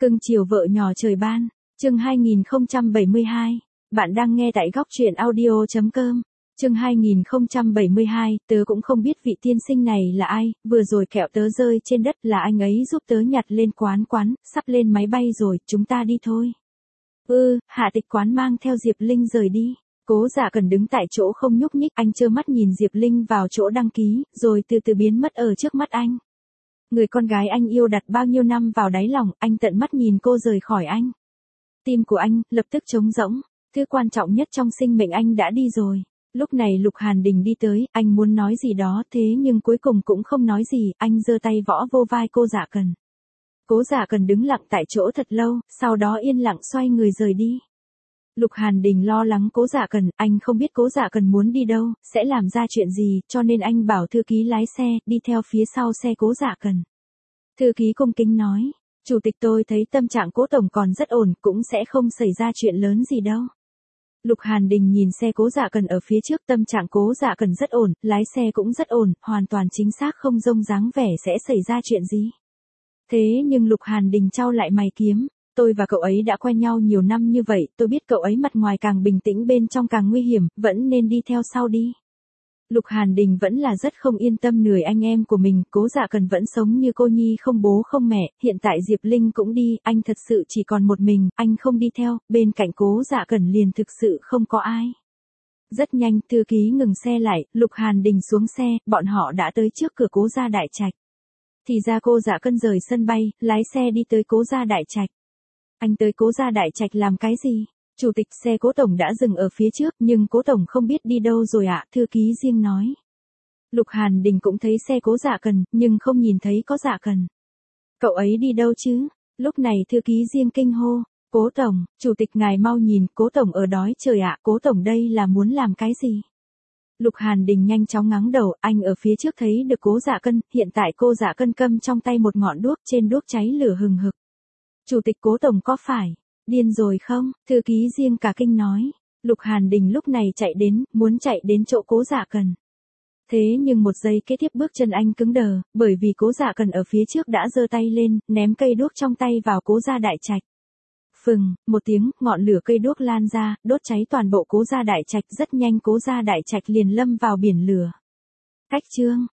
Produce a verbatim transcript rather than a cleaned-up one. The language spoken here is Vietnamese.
Cưng chiều vợ nhỏ trời ban, chương hai nghìn không trăm bảy mươi hai. Bạn đang nghe tại góc truyện audio chấm com. Chương hai nghìn không trăm bảy mươi hai, tớ cũng không biết vị tiên sinh này là ai, vừa rồi kẹo tớ rơi trên đất là anh ấy giúp tớ nhặt lên quán quán, sắp lên máy bay rồi, chúng ta đi thôi. Ừ, Hạ Tịch Quán mang theo Diệp Linh rời đi. Cố Dạ Cần đứng tại chỗ không nhúc nhích, anh trơ mắt nhìn Diệp Linh vào chỗ đăng ký, rồi từ từ biến mất ở trước mắt anh. Người con gái anh yêu đặt bao nhiêu năm vào đáy lòng, anh tận mắt nhìn cô rời khỏi anh. Tim của anh, lập tức trống rỗng, thứ quan trọng nhất trong sinh mệnh anh đã đi rồi. Lúc này Lục Hàn Đình đi tới, anh muốn nói gì đó thế nhưng cuối cùng cũng không nói gì, anh giơ tay võ vô vai cô Dạ Cần. Cố Dạ Cần đứng lặng tại chỗ thật lâu, sau đó yên lặng xoay người rời đi. Lục Hàn Đình lo lắng Cố Dạ Cần, anh không biết Cố Dạ Cần muốn đi đâu, sẽ làm ra chuyện gì, cho nên anh bảo thư ký lái xe, đi theo phía sau xe Cố Dạ Cần. Thư ký cung kính nói, chủ tịch tôi thấy tâm trạng Cố tổng còn rất ổn, cũng sẽ không xảy ra chuyện lớn gì đâu. Lục Hàn Đình nhìn xe Cố Dạ Cần ở phía trước, tâm trạng Cố Dạ Cần rất ổn, lái xe cũng rất ổn, hoàn toàn chính xác không rông dáng vẻ sẽ xảy ra chuyện gì. Thế nhưng Lục Hàn Đình chau lại mày kiếm. Tôi và cậu ấy đã quen nhau nhiều năm như vậy, tôi biết cậu ấy mặt ngoài càng bình tĩnh bên trong càng nguy hiểm, vẫn nên đi theo sau đi. Lục Hàn Đình vẫn là rất không yên tâm nửa anh em của mình, Cố Dạ Cần vẫn sống như cô nhi không bố không mẹ, hiện tại Diệp Linh cũng đi, anh thật sự chỉ còn một mình, anh không đi theo, bên cạnh Cố Dạ Cần liền thực sự không có ai. Rất nhanh, thư ký ngừng xe lại, Lục Hàn Đình xuống xe, bọn họ đã tới trước cửa Cố gia đại trạch. Thì ra cô Dạ Cần rời sân bay, lái xe đi tới Cố gia đại trạch. Anh tới Cố gia đại trạch làm cái gì? Chủ tịch, xe Cố tổng đã dừng ở phía trước, nhưng Cố tổng không biết đi đâu rồi ạ, thư ký riêng nói. Lục Hàn Đình cũng thấy xe Cố Dạ Cần, nhưng không nhìn thấy có Dạ Cần. Cậu ấy đi đâu chứ? Lúc này thư ký riêng kinh hô, Cố tổng, chủ tịch ngài mau nhìn, Cố tổng ở đói trời ạ, Cố tổng đây là muốn làm cái gì? Lục Hàn Đình nhanh chóng ngáng đầu, anh ở phía trước thấy được Cố Dạ Cần, hiện tại cô Dạ Cần cầm trong tay một ngọn đuốc, trên đuốc cháy lửa hừng hực. Chủ tịch Cố tổng có phải điên rồi không? Thư ký riêng cả kinh nói. Lục Hàn Đình lúc này chạy đến, muốn chạy đến chỗ Cố Dạ Cần. Thế nhưng một giây kế tiếp bước chân anh cứng đờ, bởi vì Cố Dạ Cần ở phía trước đã giơ tay lên, ném cây đuốc trong tay vào Cố gia đại trạch. Phừng, một tiếng, ngọn lửa cây đuốc lan ra, đốt cháy toàn bộ Cố gia đại trạch, rất nhanh Cố gia đại trạch liền lâm vào biển lửa. Cách chương